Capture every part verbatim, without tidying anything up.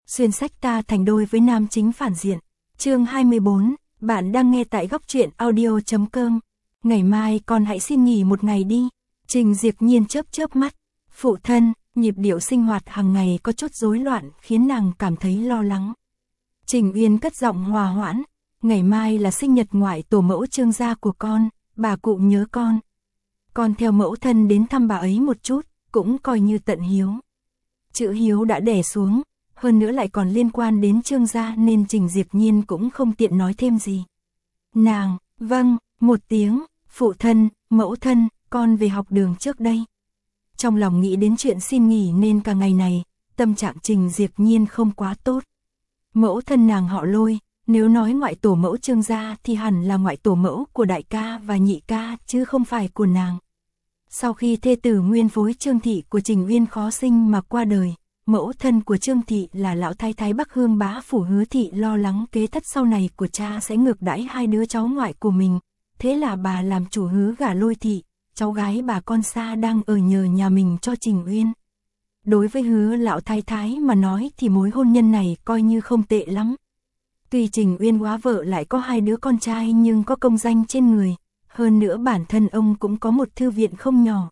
xuyên sách ta thành đôi với nam chính phản diện. Chương hai mươi bốn, bạn đang nghe tại góc truyện audio chấm com. Ngày mai con hãy xin nghỉ một ngày đi. Trình Diệp Nhiên chớp chớp mắt. Phụ thân, nhịp điệu sinh hoạt hàng ngày có chút rối loạn khiến nàng cảm thấy lo lắng. Trình Uyên cất giọng hòa hoãn. Ngày mai là sinh nhật ngoại tổ mẫu Trương gia của con, bà cụ nhớ con. Con theo mẫu thân đến thăm bà ấy một chút, cũng coi như tận hiếu. Chữ hiếu đã đè xuống, hơn nữa lại còn liên quan đến Trương gia nên Trình Diệp Nhiên cũng không tiện nói thêm gì. Nàng, vâng, một tiếng, phụ thân, mẫu thân, con về học đường trước đây. Trong lòng nghĩ đến chuyện xin nghỉ nên cả ngày này, tâm trạng Trình Diệp Nhiên không quá tốt. Mẫu thân nàng họ Lôi, nếu nói ngoại tổ mẫu Trương gia thì hẳn là ngoại tổ mẫu của đại ca và nhị ca chứ không phải của nàng. Sau khi thê tử nguyên phối Trương thị của Trình Uyên khó sinh mà qua đời, mẫu thân của Trương thị là lão thái thái Bắc Hương bá phủ Hứa thị lo lắng kế thất sau này của cha sẽ ngược đãi hai đứa cháu ngoại của mình, thế là bà làm chủ Hứa gả Lôi thị, cháu gái bà con xa đang ở nhờ nhà mình cho Trình Uyên. Đối với Hứa lão thái thái mà nói thì mối hôn nhân này coi như không tệ lắm. Tuy Trình Uyên hóa vợ lại có hai đứa con trai nhưng có công danh trên người, hơn nữa bản thân ông cũng có một thư viện không nhỏ.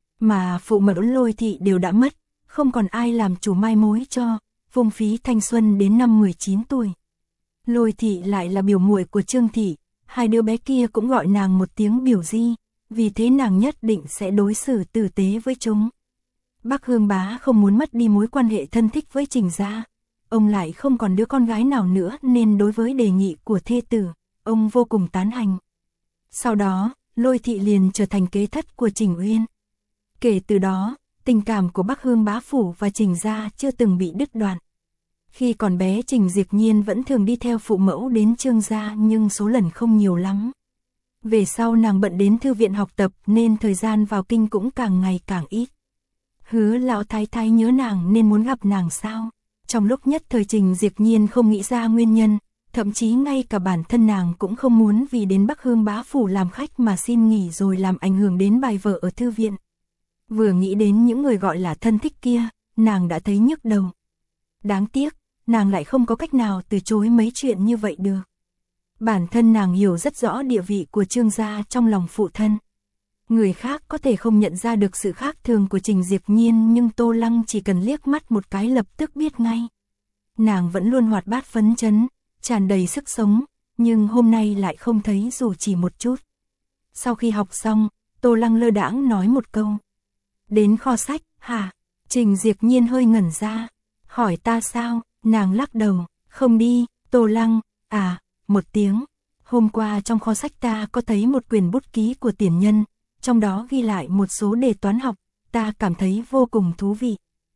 Mà phụ mẫu Lôi thị đều đã mất, không còn ai làm chủ mai mối cho, phung phí thanh xuân đến năm mười chín tuổi. Lôi thị lại là biểu muội của Trương thị, hai đứa bé kia cũng gọi nàng một tiếng biểu di, vì thế nàng nhất định sẽ đối xử tử tế với chúng. Bắc Hương bá không muốn mất đi mối quan hệ thân thích với Trình gia. Ông lại không còn đứa con gái nào nữa nên đối với đề nghị của thê tử, ông vô cùng tán thành. Sau đó, Lôi thị liền trở thành kế thất của Trình Uyên. Kể từ đó, tình cảm của Bắc Hương bá phủ và Trình gia chưa từng bị đứt đoạn. Khi còn bé Trình Diệp Nhiên vẫn thường đi theo phụ mẫu đến Trương gia nhưng số lần không nhiều lắm. Về sau nàng bận đến thư viện học tập nên thời gian vào kinh cũng càng ngày càng ít. Hứa lão thái thái nhớ nàng nên muốn gặp nàng sao? Trong lúc nhất thời Trình Diệp Nhiên không nghĩ ra nguyên nhân, thậm chí ngay cả bản thân nàng cũng không muốn vì đến Bắc Hương bá phủ làm khách mà xin nghỉ rồi làm ảnh hưởng đến bài vở ở thư viện. Vừa nghĩ đến những người gọi là thân thích kia, nàng đã thấy nhức đầu. Đáng tiếc, nàng lại không có cách nào từ chối mấy chuyện như vậy được. Bản thân nàng hiểu rất rõ địa vị của Trương gia trong lòng phụ thân. Người khác có thể không nhận ra được sự khác thường của Trình Diệp Nhiên nhưng Tô Lăng chỉ cần liếc mắt một cái lập tức biết ngay. Nàng vẫn luôn hoạt bát phấn chấn, tràn đầy sức sống, nhưng hôm nay lại không thấy dù chỉ một chút. Sau khi học xong, Tô Lăng lơ đãng nói một câu. Đến kho sách, hả? Trình Diệp Nhiên hơi ngẩn ra. Hỏi ta sao? Nàng lắc đầu. Không đi, Tô Lăng. À, một tiếng. Hôm qua trong kho sách ta có thấy một quyển bút ký của tiền nhân, trong đó ghi lại một số đề toán học, ta cảm thấy vô cùng thú vị.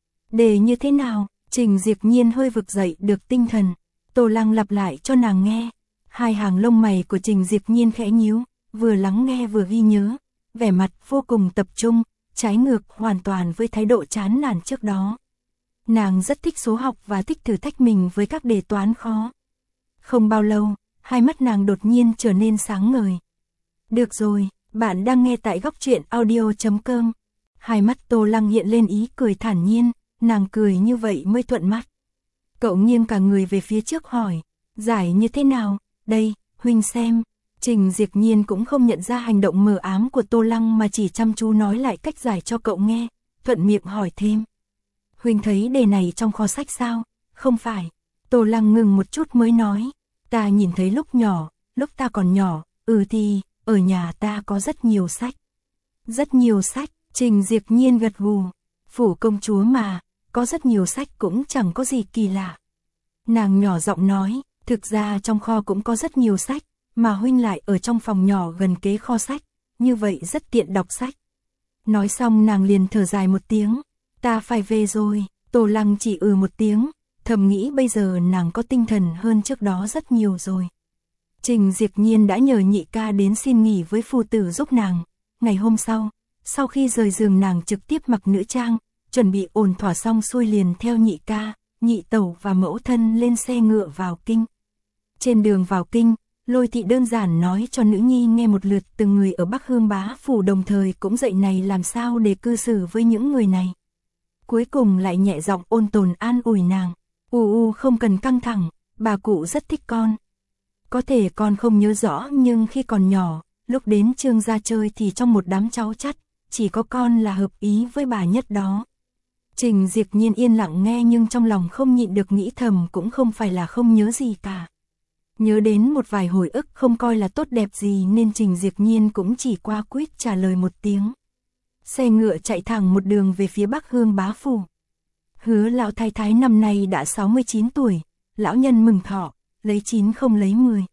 Đề như thế nào? Trình Diệp Nhiên hơi vực dậy được tinh thần. Tô Lăng lặp lại cho nàng nghe. Hai hàng lông mày của Trình Diệp Nhiên khẽ nhíu, vừa lắng nghe vừa ghi nhớ, vẻ mặt vô cùng tập trung, trái ngược hoàn toàn với thái độ chán nản trước đó. Nàng rất thích số học và thích thử thách mình với các đề toán khó. Không bao lâu, hai mắt nàng đột nhiên trở nên sáng ngời. Được rồi, bạn đang nghe tại góc truyện audio chấm com. Hai mắt Tô Lăng hiện lên ý cười thản nhiên, nàng cười như vậy mới thuận mắt. Cậu nghiêng cả người về phía trước hỏi, giải như thế nào? Đây, huynh xem. Trình Diệp Nhiên cũng không nhận ra hành động mờ ám của Tô Lăng mà chỉ chăm chú nói lại cách giải cho cậu nghe, thuận miệng hỏi thêm. Huynh thấy đề này trong kho sách sao? Không phải. Tô Lăng ngừng một chút mới nói, ta nhìn thấy lúc nhỏ, lúc ta còn nhỏ, ừ thì, ở nhà ta có rất nhiều sách. Rất nhiều sách, Trình Diệp Nhiên gật gù, phủ công chúa mà, có rất nhiều sách cũng chẳng có gì kỳ lạ. Nàng nhỏ giọng nói, thực ra trong kho cũng có rất nhiều sách, mà huynh lại ở trong phòng nhỏ gần kế kho sách, như vậy rất tiện đọc sách. Nói xong nàng liền thở dài một tiếng, ta phải về rồi. Tô Lăng chỉ ừ một tiếng, thầm nghĩ bây giờ nàng có tinh thần hơn trước đó rất nhiều rồi. Trình Diệp Nhiên đã nhờ nhị ca đến xin nghỉ với phu tử giúp nàng. Ngày hôm sau, sau khi rời giường nàng trực tiếp mặc nữ trang, chuẩn bị ổn thỏa xong xuôi liền theo nhị ca, nhị tẩu và mẫu thân lên xe ngựa vào kinh. Trên đường vào kinh, Lôi thị đơn giản nói cho nữ nhi nghe một lượt từng người ở Bắc Hương bá phủ, đồng thời cũng dạy này làm sao để cư xử với những người này. Cuối cùng lại nhẹ giọng ôn tồn an ủi nàng. U u không cần căng thẳng, bà cụ rất thích con. Có thể con không nhớ rõ nhưng khi còn nhỏ, lúc đến Trương gia chơi thì trong một đám cháu chắt, chỉ có con là hợp ý với bà nhất đó. Trình Diệp Nhiên yên lặng nghe nhưng trong lòng không nhịn được nghĩ thầm cũng không phải là không nhớ gì cả. Nhớ đến một vài hồi ức không coi là tốt đẹp gì nên Trình Diệp Nhiên cũng chỉ qua quýt trả lời một tiếng. Xe ngựa chạy thẳng một đường về phía Bắc Hương Bá Phủ. Hứa lão thái thái năm nay đã sáu mươi chín tuổi, lão nhân mừng thọ, lấy chín không lấy mười.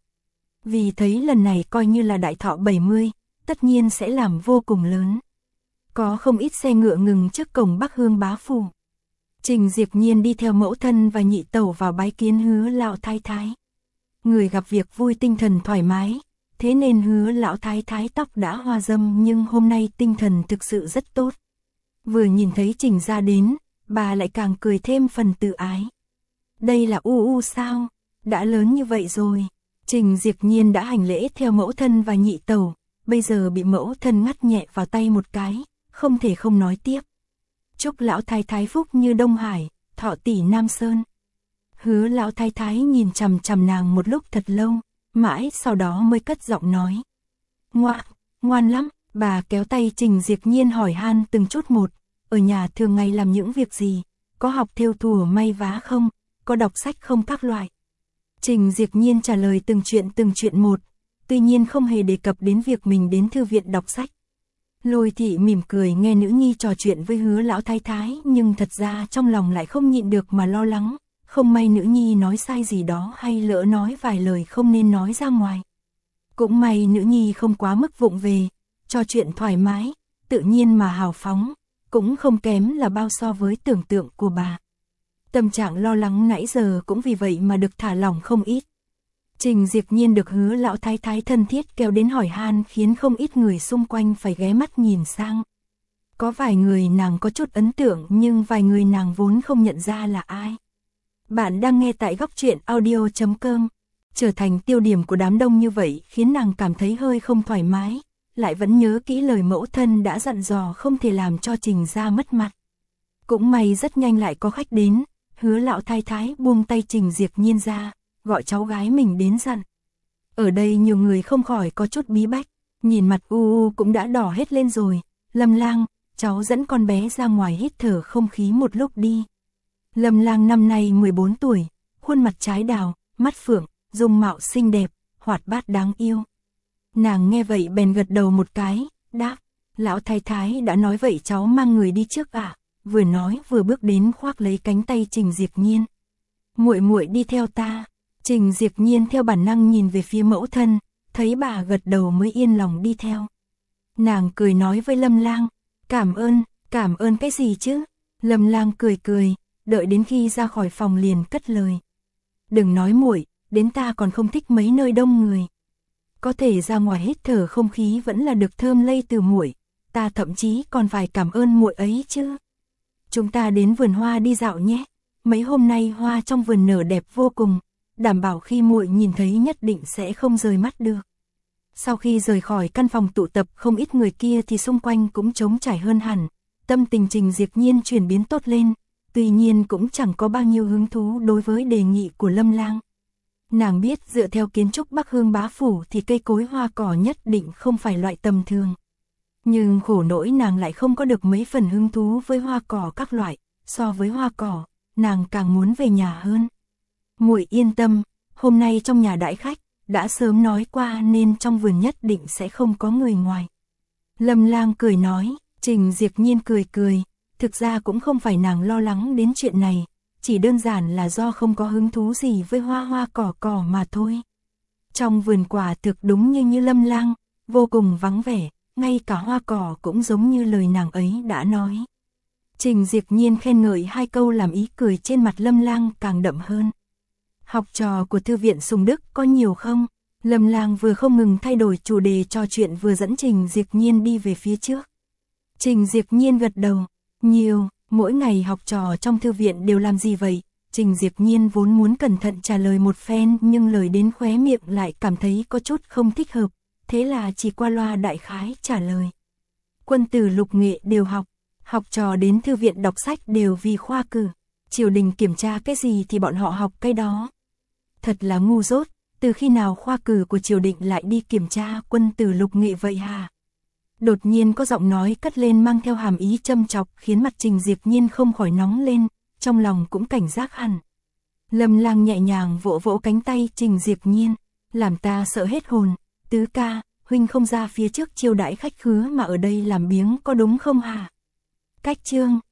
Vì thấy lần này coi như là đại thọ bảy mươi, tất nhiên sẽ làm vô cùng lớn. Có không ít xe ngựa ngừng trước cổng Bắc Hương Bá Phủ. Trình Diệp Nhiên đi theo mẫu thân và nhị tẩu vào bái kiến Hứa lão thái thái. Người gặp việc vui tinh thần thoải mái, thế nên Hứa lão thái thái tóc đã hoa râm nhưng hôm nay tinh thần thực sự rất tốt. Vừa nhìn thấy Trình gia đến, bà lại càng cười thêm phần tự ái. Đây là U U sao? Đã lớn như vậy rồi. Trình Diệp Nhiên đã hành lễ theo mẫu thân và nhị tẩu, bây giờ bị mẫu thân ngắt nhẹ vào tay một cái, không thể không nói tiếp. Chúc lão thái thái phúc như Đông Hải, thọ tỷ Nam Sơn. Hứa lão thái thái nhìn chằm chằm nàng một lúc thật lâu, mãi sau đó mới cất giọng nói. Ngoan, ngoan lắm, bà kéo tay Trình Diệp Nhiên hỏi han từng chút một, ở nhà thường ngày làm những việc gì, có học thêu thùa may vá không, có đọc sách không các loại. Trình Diệp Nhiên trả lời từng chuyện từng chuyện một, tuy nhiên không hề đề cập đến việc mình đến thư viện đọc sách. Lôi Thị mỉm cười nghe nữ nhi trò chuyện với Hứa lão thái thái nhưng thật ra trong lòng lại không nhịn được mà lo lắng, không may nữ nhi nói sai gì đó hay lỡ nói vài lời không nên nói ra ngoài. Cũng may nữ nhi không quá mức vụng về, trò chuyện thoải mái, tự nhiên mà hào phóng, cũng không kém là bao so với tưởng tượng của bà. Tâm trạng lo lắng nãy giờ cũng vì vậy mà được thả lỏng không ít. Trình Diệp Nhiên được Hứa lão thái thái thân thiết kéo đến hỏi han khiến không ít người xung quanh phải ghé mắt nhìn sang. Có vài người nàng có chút ấn tượng nhưng vài người nàng vốn không nhận ra là ai. Bạn đang nghe tại góc truyện audio chấm com. Trở thành tiêu điểm của đám đông như vậy khiến nàng cảm thấy hơi không thoải mái, lại vẫn nhớ kỹ lời mẫu thân đã dặn dò không thể làm cho Trình gia mất mặt. Cũng may rất nhanh lại có khách đến, Hứa lão thái thái buông tay Trình Diệp Nhiên ra, gọi cháu gái mình đến dặn. Ở đây nhiều người không khỏi có chút bí bách, nhìn mặt U U cũng đã đỏ hết lên rồi. Lâm Lang, cháu dẫn con bé ra ngoài hít thở không khí một lúc đi. Lâm Lang năm nay mười bốn tuổi, khuôn mặt trái đào, mắt phượng, dung mạo xinh đẹp, hoạt bát đáng yêu. Nàng nghe vậy bèn gật đầu một cái, đáp, lão thái thái đã nói vậy cháu mang người đi trước ạ. À? Vừa nói vừa bước đến khoác lấy cánh tay Trình Diệp Nhiên. Muội muội đi theo ta. Trình Diệp Nhiên theo bản năng nhìn về phía mẫu thân, thấy bà gật đầu mới yên lòng đi theo. Nàng cười nói với Lâm Lang, cảm ơn, cảm ơn cái gì chứ? Lâm Lang cười cười, đợi đến khi ra khỏi phòng liền cất lời. Đừng nói muội, đến ta còn không thích mấy nơi đông người. Có thể ra ngoài hít thở không khí vẫn là được thơm lây từ muội, ta thậm chí còn phải cảm ơn muội ấy chứ. Chúng ta đến vườn hoa đi dạo nhé. Mấy hôm nay hoa trong vườn nở đẹp vô cùng, đảm bảo khi muội nhìn thấy nhất định sẽ không rời mắt được. Sau khi rời khỏi căn phòng tụ tập không ít người kia thì xung quanh cũng trống trải hơn hẳn, tâm tình Trình Diệp Nhiên chuyển biến tốt lên, tuy nhiên cũng chẳng có bao nhiêu hứng thú đối với đề nghị của Lâm Lang. Nàng biết dựa theo kiến trúc Bắc Hương Bá Phủ thì cây cối hoa cỏ nhất định không phải loại tầm thường. Nhưng khổ nỗi nàng lại không có được mấy phần hứng thú với hoa cỏ các loại, so với hoa cỏ, nàng càng muốn về nhà hơn. Muội yên tâm, hôm nay trong nhà đãi khách, đã sớm nói qua nên trong vườn nhất định sẽ không có người ngoài. Lâm Lang cười nói, Trình Diệp Nhiên cười cười, thực ra cũng không phải nàng lo lắng đến chuyện này, chỉ đơn giản là do không có hứng thú gì với hoa hoa cỏ cỏ mà thôi. Trong vườn quả thực đúng như như Lâm Lang, vô cùng vắng vẻ, ngay cả hoa cỏ cũng giống như lời nàng ấy đã nói. Trình Diệp Nhiên khen ngợi hai câu làm ý cười trên mặt Lâm Lang càng đậm hơn. Học trò của thư viện Sùng Đức có nhiều không? Lâm Lang vừa không ngừng thay đổi chủ đề trò chuyện vừa dẫn Trình Diệp Nhiên đi về phía trước. Trình Diệp Nhiên gật đầu, nhiều, mỗi ngày học trò trong thư viện đều làm gì vậy? Trình Diệp Nhiên vốn muốn cẩn thận trả lời một phen nhưng lời đến khóe miệng lại cảm thấy có chút không thích hợp, thế là chỉ qua loa đại khái trả lời. Quân tử lục nghệ đều học, học trò đến thư viện đọc sách đều vì khoa cử. triều đình kiểm tra cái gì thì bọn họ học cái đó. Thật là ngu dốt, từ khi nào khoa cử của triều đình lại đi kiểm tra quân tử lục nghị vậy hả? Đột nhiên có giọng nói cất lên mang theo hàm ý châm chọc khiến mặt Trình Diệp Nhiên không khỏi nóng lên, trong lòng cũng cảnh giác hẳn. Lâm Lang nhẹ nhàng vỗ vỗ cánh tay Trình Diệp Nhiên, làm ta sợ hết hồn, tứ ca, huynh không ra phía trước chiêu đãi khách khứa mà ở đây làm biếng có đúng không hả? Cách chương